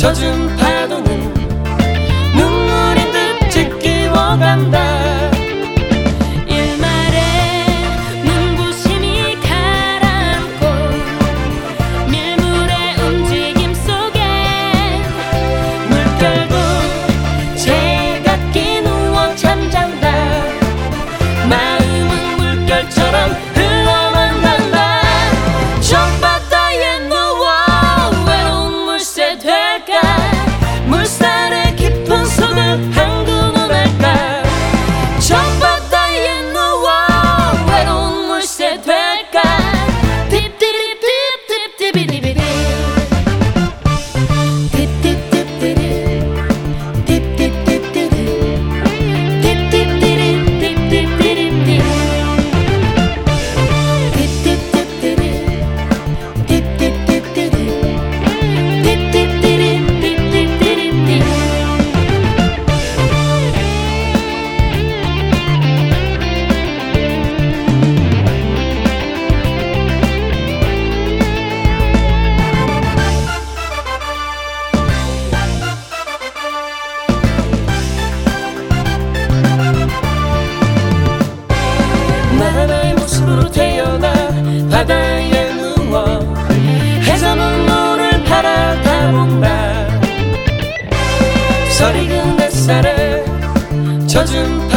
젖은 파도는 눈물인 듯 지키워간다. 일말의 눈부심이 가라앉고 밀물의 움직임 속에 물결도 제각기 누워 잠잔다. 마음은 물결처럼 흘러만난다. 저 바다에 누워 외로운 물새 될까. 물살의 깊은 속을 한국은 알까. 저 바다에 누워 외로운 물새 될까. 딥딥딥딥딥딥디비디비디 딥딥딥디디 딥딥딥디디 딥딥디딥딥딥디디 하나의 모습으로 태어나 바다에 누워 해저문 물을 바라다본다. 서리근 햇살에 젖은